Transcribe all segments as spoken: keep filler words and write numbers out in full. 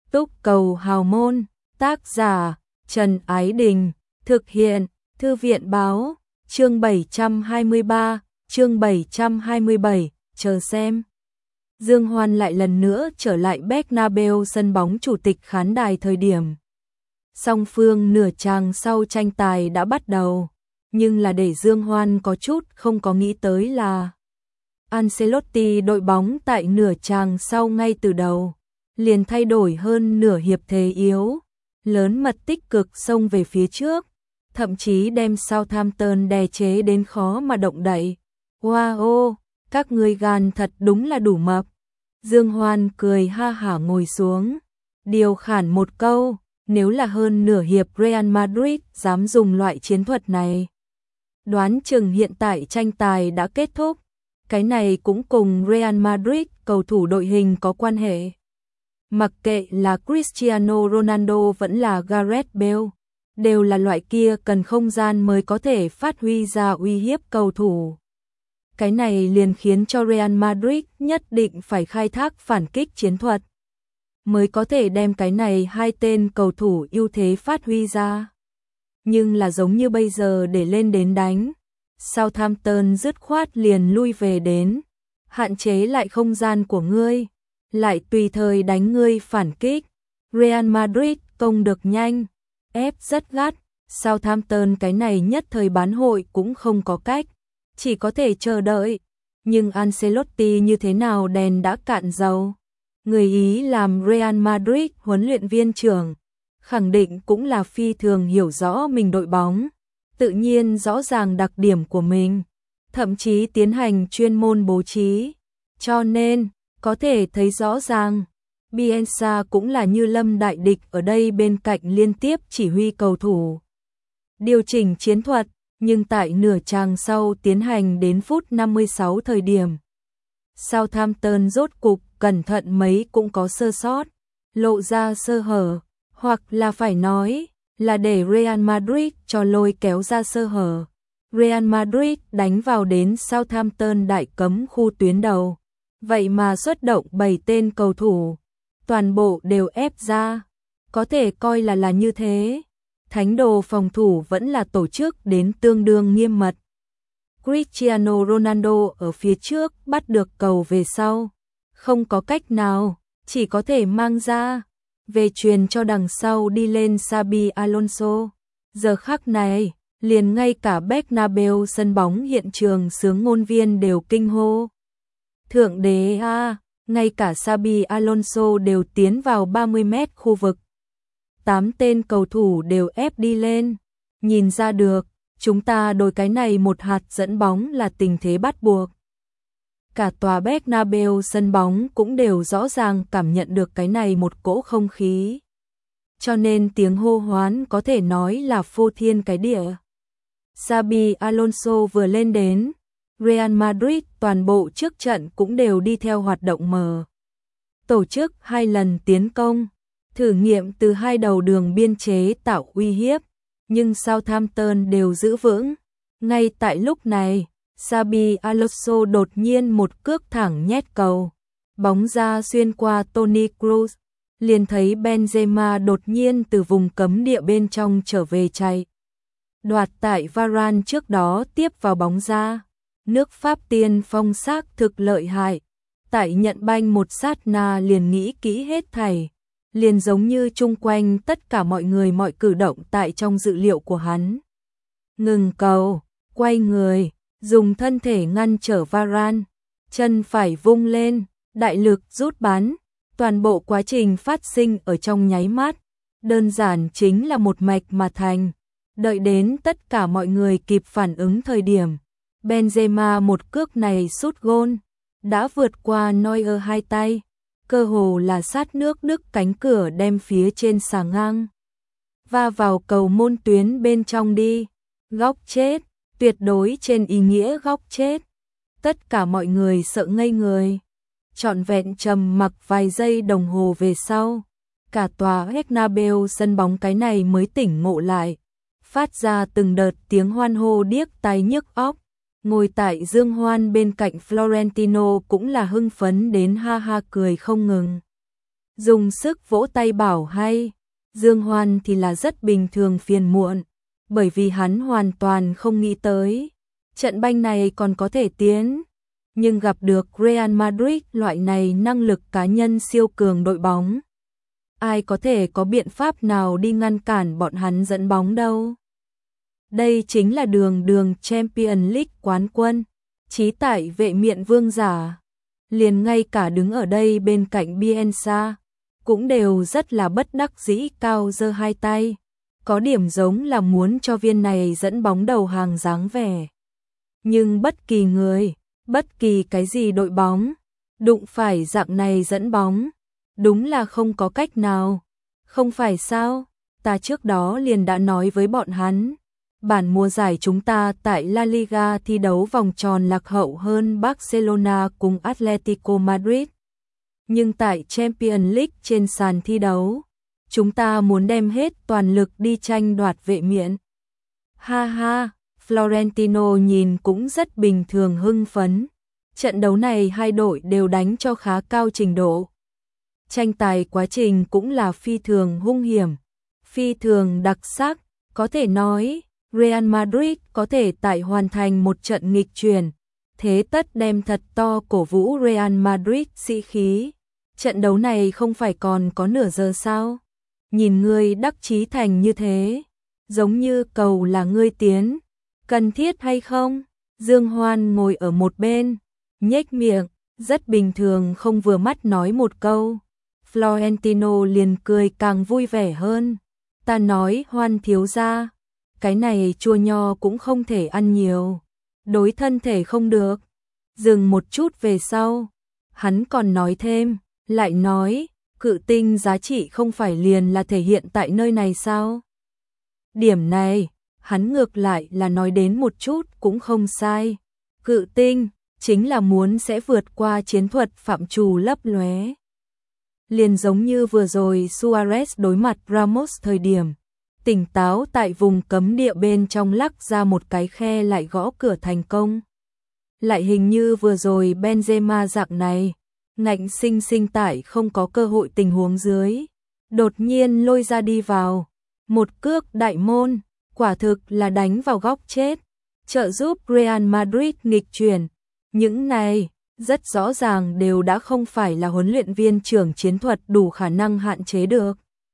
Túc cầu hào môn, tác giả Trần Ái Đình, thực hiện Thư viện báo, chương bảy trăm hai mươi ba, chương bảy trăm hai mươi bảy, chờ xem. Dương Hoan lại lần nữa trở lại Bernabeu sân bóng chủ tịch khán đài thời điểm. Song phương nửa chàng sau tranh tài đã bắt đầu, nhưng là để Dương Hoan có chút không có nghĩ tới là Ancelotti đội bóng tại nửa chàng sau ngay từ đầu, liền thay đổi hơn nửa hiệp thế yếu, lớn mật tích cực xông về phía trước, thậm chí đem Southampton đè chế đến khó mà động đậy. Wow, các ngươi gan thật đúng là đủ mập. Dương Hoan cười ha hả ngồi xuống, điều khản một câu, nếu là hơn nửa hiệp Real Madrid dám dùng loại chiến thuật này, đoán chừng hiện tại tranh tài đã kết thúc. Cái này cũng cùng Real Madrid cầu thủ đội hình có quan hệ. Mặc kệ là Cristiano Ronaldo vẫn là Gareth Bale, đều là loại kia cần không gian mới có thể phát huy ra uy hiếp cầu thủ. Cái này liền khiến cho Real Madrid nhất định phải khai thác phản kích chiến thuật, mới có thể đem cái này hai tên cầu thủ ưu thế phát huy ra. Nhưng là giống như bây giờ để lên đến đánh, Southampton dứt khoát liền lui về đến, hạn chế lại không gian của ngươi, lại tùy thời đánh ngươi phản kích. Real Madrid công được nhanh, ép rất gắt, Southampton cái này nhất thời bán hội cũng không có cách, chỉ có thể chờ đợi. Nhưng Ancelotti như thế nào đèn đã cạn dầu, người Ý làm Real Madrid huấn luyện viên trưởng, khẳng định cũng là phi thường hiểu rõ mình đội bóng, tự nhiên rõ ràng đặc điểm của mình, thậm chí tiến hành chuyên môn bố trí, cho nên có thể thấy rõ ràng Bielsa cũng là như lâm đại địch ở đây bên cạnh liên tiếp chỉ huy cầu thủ điều chỉnh chiến thuật. Nhưng tại nửa chàng sau tiến hành đến phút năm mươi sáu thời điểm, Southampton rốt cục cẩn thận mấy cũng có sơ sót, lộ ra sơ hở, hoặc là phải nói là để Real Madrid cho lôi kéo ra sơ hở. Real Madrid đánh vào đến Southampton đại cấm khu tuyến đầu, vậy mà xuất động bảy tên cầu thủ, toàn bộ đều ép ra, có thể coi là là như thế. Thánh đồ phòng thủ vẫn là tổ chức đến tương đương nghiêm mật. Cristiano Ronaldo ở phía trước bắt được cầu về sau, không có cách nào, chỉ có thể mang ra, về truyền cho đằng sau đi lên Xabi Alonso. Giờ khắc này, liền ngay cả Bernabeu sân bóng hiện trường sướng ngôn viên đều kinh hô. Thượng đế a, ngay cả Xabi Alonso đều tiến vào ba mươi mét khu vực. Tám tên cầu thủ đều ép đi lên, nhìn ra được, chúng ta đối cái này một hạt dẫn bóng là tình thế bắt buộc. Cả tòa Bernabeu sân bóng cũng đều rõ ràng cảm nhận được cái này một cỗ không khí. Cho nên tiếng hô hoán có thể nói là phô thiên cái địa. Xabi Alonso vừa lên đến, Real Madrid toàn bộ trước trận cũng đều đi theo hoạt động mở. Tổ chức hai lần tiến công, thử nghiệm từ hai đầu đường biên chế tạo uy hiếp, nhưng Southampton đều giữ vững. Ngay tại lúc này, Xabi Alonso đột nhiên một cước thẳng nhét cầu, bóng ra xuyên qua Toni Kroos, liền thấy Benzema đột nhiên từ vùng cấm địa bên trong trở về chạy, đoạt tại Varane trước đó tiếp vào bóng ra. Nước Pháp tiên phong xác thực lợi hại, tại nhận banh một sát na liền nghĩ kỹ hết thảy, liền giống như chung quanh tất cả mọi người mọi cử động tại trong dự liệu của hắn. Ngừng cầu, quay người, dùng thân thể ngăn trở Varane, chân phải vung lên, đại lực rút bắn, toàn bộ quá trình phát sinh ở trong nháy mắt, đơn giản chính là một mạch mà thành. Đợi đến tất cả mọi người kịp phản ứng thời điểm, Benzema một cước này sút gôn, đã vượt qua Neuer hai tay, cơ hồ là sát nước đứt cánh cửa đem phía trên xà ngang, va vào cầu môn tuyến bên trong đi, góc chết, tuyệt đối trên ý nghĩa góc chết. Tất cả mọi người sợ ngây người, trọn vẹn trầm mặc vài giây đồng hồ về sau, cả tòa Bernabeu sân bóng cái này mới tỉnh ngộ lại, phát ra từng đợt tiếng hoan hô điếc tai nhức óc. Ngồi tại Dương Hoan bên cạnh Florentino cũng là hưng phấn đến ha ha cười không ngừng. dùng sức vỗ tay bảo hay. Dương Hoan thì là rất bình thường phiền muộn, bởi vì hắn hoàn toàn không nghĩ tới trận banh này còn có thể tiến, nhưng gặp được Real Madrid loại này năng lực cá nhân siêu cường đội bóng, ai có thể có biện pháp nào đi ngăn cản bọn hắn dẫn bóng đâu. Đây chính là đường đường Champions League quán quân, chí tại vệ miện vương giả. Liền ngay cả đứng ở đây bên cạnh Bielsa cũng đều rất là bất đắc dĩ cao giơ hai tay, có điểm giống là muốn cho viên này dẫn bóng đầu hàng dáng vẻ. Nhưng bất kỳ người, bất kỳ cái gì đội bóng, đụng phải dạng này dẫn bóng, đúng là không có cách nào. Không phải sao, ta trước đó liền đã nói với bọn hắn, bản mùa giải chúng ta tại La Liga thi đấu vòng tròn lạc hậu hơn Barcelona cùng Atletico Madrid. Nhưng tại Champions League trên sàn thi đấu, chúng ta muốn đem hết toàn lực đi tranh đoạt vệ miện. Ha ha, Florentino nhìn cũng rất bình thường hưng phấn. Trận đấu này hai đội đều đánh cho khá cao trình độ. Tranh tài quá trình cũng là phi thường hung hiểm, phi thường đặc sắc, có thể nói Real Madrid có thể tại hoàn thành một trận nghịch chuyển, thế tất đem thật to cổ vũ Real Madrid sĩ khí. Trận đấu này không phải còn có nửa giờ sao? Nhìn ngươi đắc chí thành như thế, giống như cầu là ngươi tiến, cần thiết hay không? Dương Hoan ngồi ở một bên, nhếch miệng, rất bình thường không vừa mắt nói một câu. Florentino liền cười càng vui vẻ hơn. Ta nói Hoan thiếu gia, cái này chua nho cũng không thể ăn nhiều, đối thân thể không được. Dừng một chút về sau, hắn còn nói thêm, lại nói, cự tinh giá trị không phải liền là thể hiện tại nơi này sao? Điểm này, hắn ngược lại là nói đến một chút cũng không sai. Cự tinh chính là muốn sẽ vượt qua chiến thuật phạm trù lấp lóe. Liền giống như vừa rồi Suarez đối mặt Ramos thời điểm, tỉnh táo tại vùng cấm địa bên trong lắc ra một cái khe lại gõ cửa thành công. Lại hình như vừa rồi Benzema dạng này, ngạnh sinh sinh tại không có cơ hội tình huống dưới, đột nhiên lôi ra đi vào. Một cước đại môn, quả thực là đánh vào góc chết, trợ giúp Real Madrid nghịch chuyển. Những này, rất rõ ràng đều đã không phải là huấn luyện viên trưởng chiến thuật đủ khả năng hạn chế được.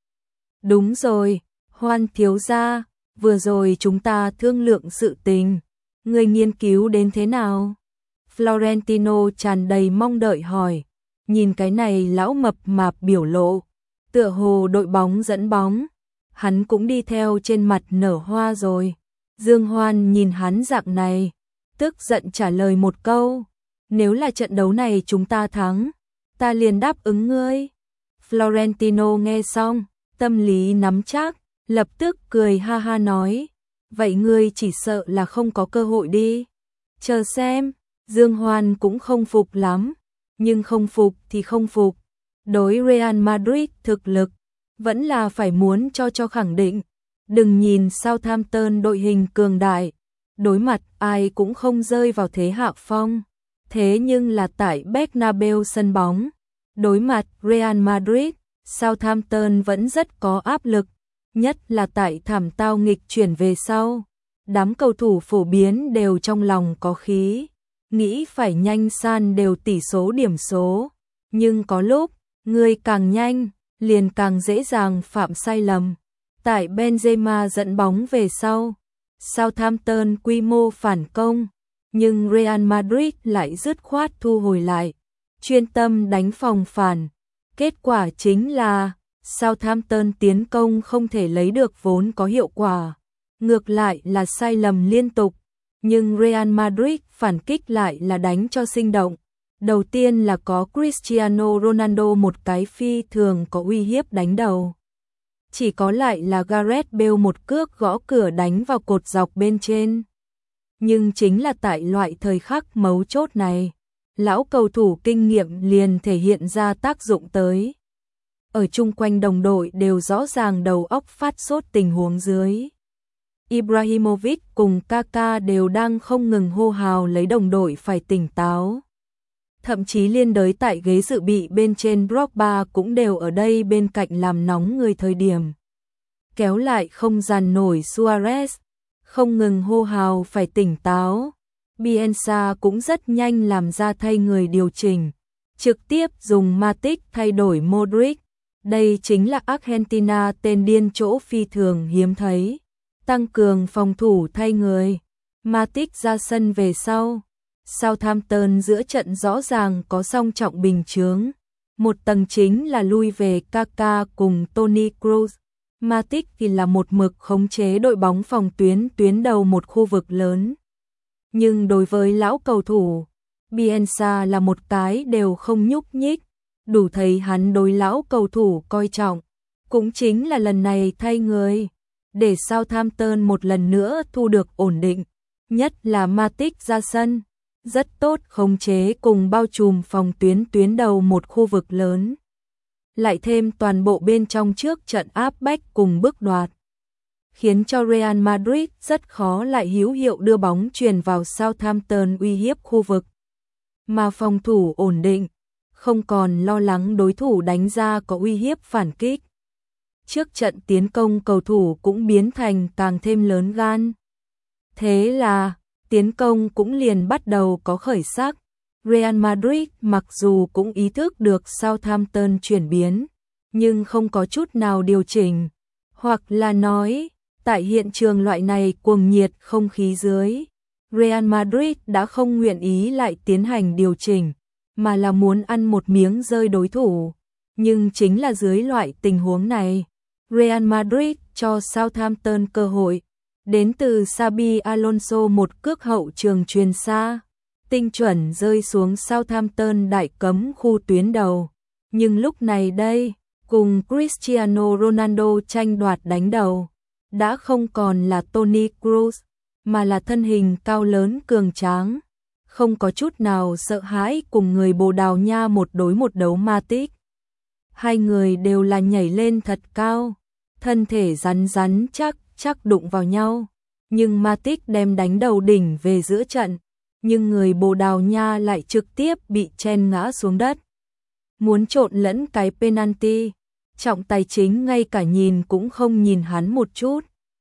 Đúng rồi, Hoan thiếu gia, vừa rồi chúng ta thương lượng sự tình, người nghiên cứu đến thế nào? Florentino tràn đầy mong đợi hỏi, nhìn cái này lão mập mạp biểu lộ, tựa hồ đội bóng dẫn bóng, hắn cũng đi theo trên mặt nở hoa rồi. Dương Hoan nhìn hắn dạng này, tức giận trả lời một câu, nếu là trận đấu này chúng ta thắng, ta liền đáp ứng ngươi. Florentino nghe xong, tâm lý nắm chắc, lập tức cười ha ha nói, vậy ngươi chỉ sợ là không có cơ hội đi. Chờ xem, Dương Hoan cũng không phục lắm, nhưng không phục thì không phục. Đối Real Madrid thực lực, vẫn là phải muốn cho cho khẳng định. Đừng nhìn Southampton đội hình cường đại, đối mặt ai cũng không rơi vào thế hạ phong. Thế nhưng là tại Bernabeu sân bóng, đối mặt Real Madrid, Southampton vẫn rất có áp lực, nhất là tại thảm tao nghịch chuyển về sau. Đám cầu thủ phổ biến đều trong lòng có khí, nghĩ phải nhanh san đều tỷ số điểm số, nhưng có lúc, người càng nhanh, liền càng dễ dàng phạm sai lầm. Tại Benzema dẫn bóng về sau, Southampton quy mô phản công, nhưng Real Madrid lại dứt khoát thu hồi lại, chuyên tâm đánh phòng phản. Kết quả chính là Southampton tiến công không thể lấy được vốn có hiệu quả, ngược lại là sai lầm liên tục, nhưng Real Madrid phản kích lại là đánh cho sinh động. Đầu tiên là có Cristiano Ronaldo một cái phi thường có uy hiếp đánh đầu. Chỉ có lại là Gareth Bale một cước gõ cửa đánh vào cột dọc bên trên. Nhưng chính là tại loại thời khắc mấu chốt này, lão cầu thủ kinh nghiệm liền thể hiện ra tác dụng tới. Ở chung quanh đồng đội đều rõ ràng đầu óc phát sốt tình huống dưới. Ibrahimovic cùng Kaká đều đang không ngừng hô hào lấy đồng đội phải tỉnh táo. Thậm chí liên đới tại ghế dự bị bên trên Drogba cũng đều ở đây bên cạnh làm nóng người thời điểm. Kéo lại không dàn nổi Suarez, không ngừng hô hào phải tỉnh táo. Bielsa cũng rất nhanh làm ra thay người điều chỉnh, trực tiếp dùng Matic thay đổi Modric. Đây chính là Argentina tên điên chỗ phi thường hiếm thấy. Tăng cường phòng thủ thay người. Matic ra sân về sau. Southampton giữa trận rõ ràng có song trọng bình chướng. Một tầng chính là lui về Kaka cùng Toni Kroos. Matic thì là một mực khống chế đội bóng phòng tuyến tuyến đầu một khu vực lớn. Nhưng đối với lão cầu thủ, Bielsa là một cái đều không nhúc nhích, đủ thấy hắn đối lão cầu thủ coi trọng. Cũng chính là lần này thay người, để Southampton một lần nữa thu được ổn định, nhất là Matic ra sân, rất tốt khống chế cùng bao trùm phòng tuyến tuyến đầu một khu vực lớn. Lại thêm toàn bộ bên trong trước trận áp bách cùng bước đoạt, khiến cho Real Madrid rất khó lại hữu hiệu đưa bóng truyền vào Southampton uy hiếp khu vực. Mà phòng thủ ổn định, không còn lo lắng đối thủ đánh ra có uy hiếp phản kích. Trước trận tiến công cầu thủ cũng biến thành càng thêm lớn gan. Thế là, tiến công cũng liền bắt đầu có khởi sắc. Real Madrid mặc dù cũng ý thức được Southampton chuyển biến, nhưng không có chút nào điều chỉnh. Hoặc là nói, tại hiện trường loại này cuồng nhiệt không khí dưới, Real Madrid đã không nguyện ý lại tiến hành điều chỉnh, mà là muốn ăn một miếng rơi đối thủ. Nhưng chính là dưới loại tình huống này, Real Madrid cho Southampton cơ hội. Đến từ Xabi Alonso một cước hậu trường truyền xa, tinh chuẩn rơi xuống Southampton đại cấm khu tuyến đầu. Nhưng lúc này đây, cùng Cristiano Ronaldo tranh đoạt đánh đầu, đã không còn là Toni Kroos, mà là thân hình cao lớn cường tráng, không có chút nào sợ hãi cùng người Bồ Đào Nha một đối một đấu Matic. Hai người đều là nhảy lên thật cao, thân thể rắn rắn chắc chắc đụng vào nhau, nhưng Matic đem đánh đầu đỉnh về giữa trận, nhưng người Bồ Đào Nha lại trực tiếp bị chen ngã xuống đất. Muốn trộn lẫn cái penalty, trọng tài chính ngay cả nhìn cũng không nhìn hắn một chút.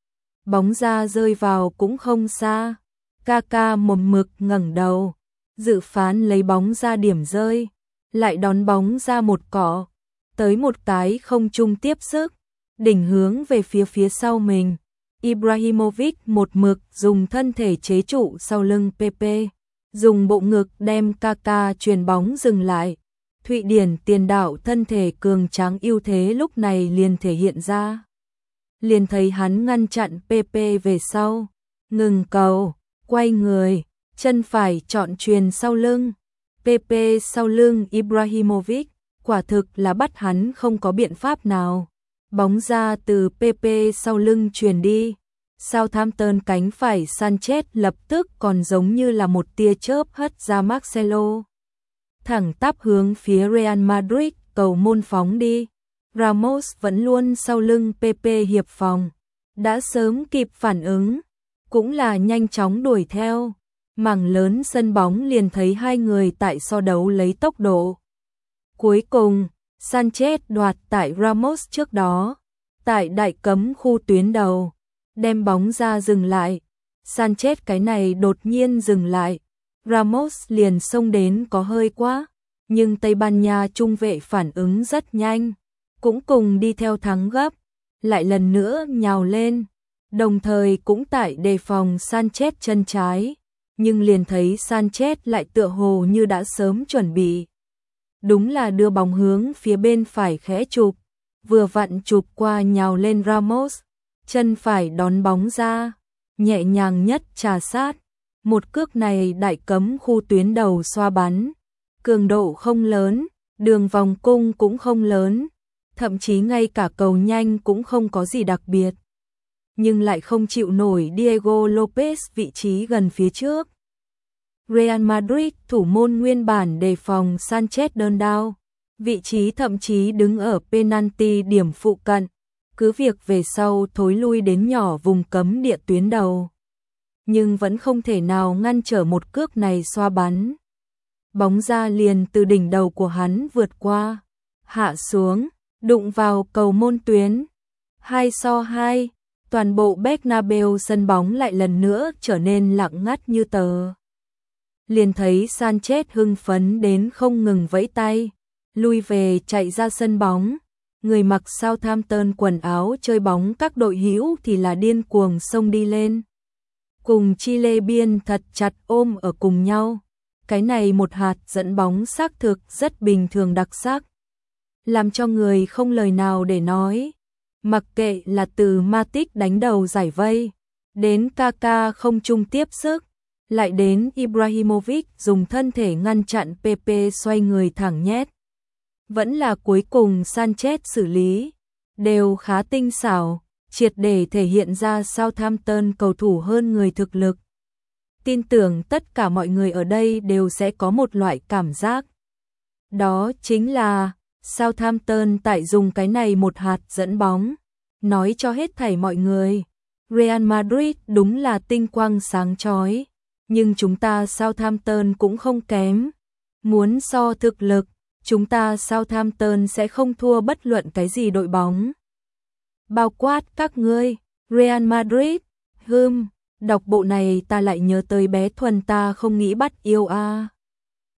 Bóng ra rơi vào cũng không xa, Kaka mồm mực ngẩng đầu, dự phán lấy bóng ra điểm rơi, lại đón bóng ra một cỏ, tới một cái không trung tiếp sức, đỉnh hướng về phía phía sau mình. Ibrahimovic một mực dùng thân thể chế trụ sau lưng Pepe, dùng bộ ngực đem Kaka chuyền bóng dừng lại. Thụy Điển tiền đạo thân thể cường tráng ưu thế lúc này liền thể hiện ra. Liền thấy hắn ngăn chặn Pepe về sau, ngừng cầu, quay người, chân phải chọn chuyền sau lưng. Pepe sau lưng Ibrahimovic, quả thực là bắt hắn không có biện pháp nào. Bóng ra từ Pepe sau lưng truyền đi. Southampton cánh phải Sanchez lập tức còn giống như là một tia chớp hất ra Marcelo. Thẳng tắp hướng phía Real Madrid cầu môn phóng đi. Ramos vẫn luôn sau lưng Pepe hiệp phòng, đã sớm kịp phản ứng, cũng là nhanh chóng đuổi theo. Mảng lớn sân bóng liền thấy hai người tại so đấu lấy tốc độ. Cuối cùng, Sanchez đoạt tại Ramos trước đó, tại đại cấm khu tuyến đầu, đem bóng ra dừng lại. Sanchez cái này đột nhiên dừng lại, Ramos liền xông đến có hơi quá, nhưng Tây Ban Nha trung vệ phản ứng rất nhanh, cũng cùng đi theo thắng gấp, lại lần nữa nhào lên, đồng thời cũng tại đề phòng Sanchez chân trái, nhưng liền thấy Sanchez lại tựa hồ như đã sớm chuẩn bị. Đúng là đưa bóng hướng phía bên phải khẽ chụp, vừa vặn chụp qua nhào lên Ramos, chân phải đón bóng ra, nhẹ nhàng nhất trà sát. Một cước này đại cấm khu tuyến đầu xoa bắn, cường độ không lớn, đường vòng cung cũng không lớn, thậm chí ngay cả cầu nhanh cũng không có gì đặc biệt. Nhưng lại không chịu nổi Diego Lopez vị trí gần phía trước. Real Madrid thủ môn nguyên bản đề phòng Sanchez đơn đao, vị trí thậm chí đứng ở penalty điểm phụ cận, cứ việc về sau thối lui đến nhỏ vùng cấm địa tuyến đầu, nhưng vẫn không thể nào ngăn trở một cước này xoa bắn. bóng ra liền từ đỉnh đầu của hắn vượt qua, hạ xuống, đụng vào cầu môn tuyến. Hai so hai, toàn bộ Bernabeu sân bóng lại lần nữa trở nên lặng ngắt như tờ. Liền thấy Sanchez hưng phấn đến không ngừng vẫy tay, lui về chạy ra sân bóng. Người mặc Southampton quần áo chơi bóng các đội hữu thì là điên cuồng xông đi lên. Cùng Chile biên thật chặt ôm ở cùng nhau. Cái này một hạt dẫn bóng xác thực rất bình thường đặc sắc, làm cho người không lời nào để nói. Mặc kệ là từ Matic đánh đầu giải vây, đến Kaká không chung tiếp sức, lại đến Ibrahimovic dùng thân thể ngăn chặn Pepe xoay người thẳng nhét, vẫn là cuối cùng Sanchez xử lý, đều khá tinh xảo, triệt để thể hiện ra Southampton cầu thủ hơn người thực lực. Tin tưởng tất cả mọi người ở đây đều sẽ có một loại cảm giác. Đó chính là Southampton tại dùng cái này một hạt dẫn bóng, nói cho hết thảy mọi người. Real Madrid đúng là tinh quang sáng chói, nhưng chúng ta Southampton cũng không kém. Muốn so thực lực, chúng ta Southampton sẽ không thua bất luận cái gì đội bóng. Bao quát các ngươi, Real Madrid, hừm, đọc bộ này ta lại nhớ tới bé Thuần ta không nghĩ bắt yêu a. À.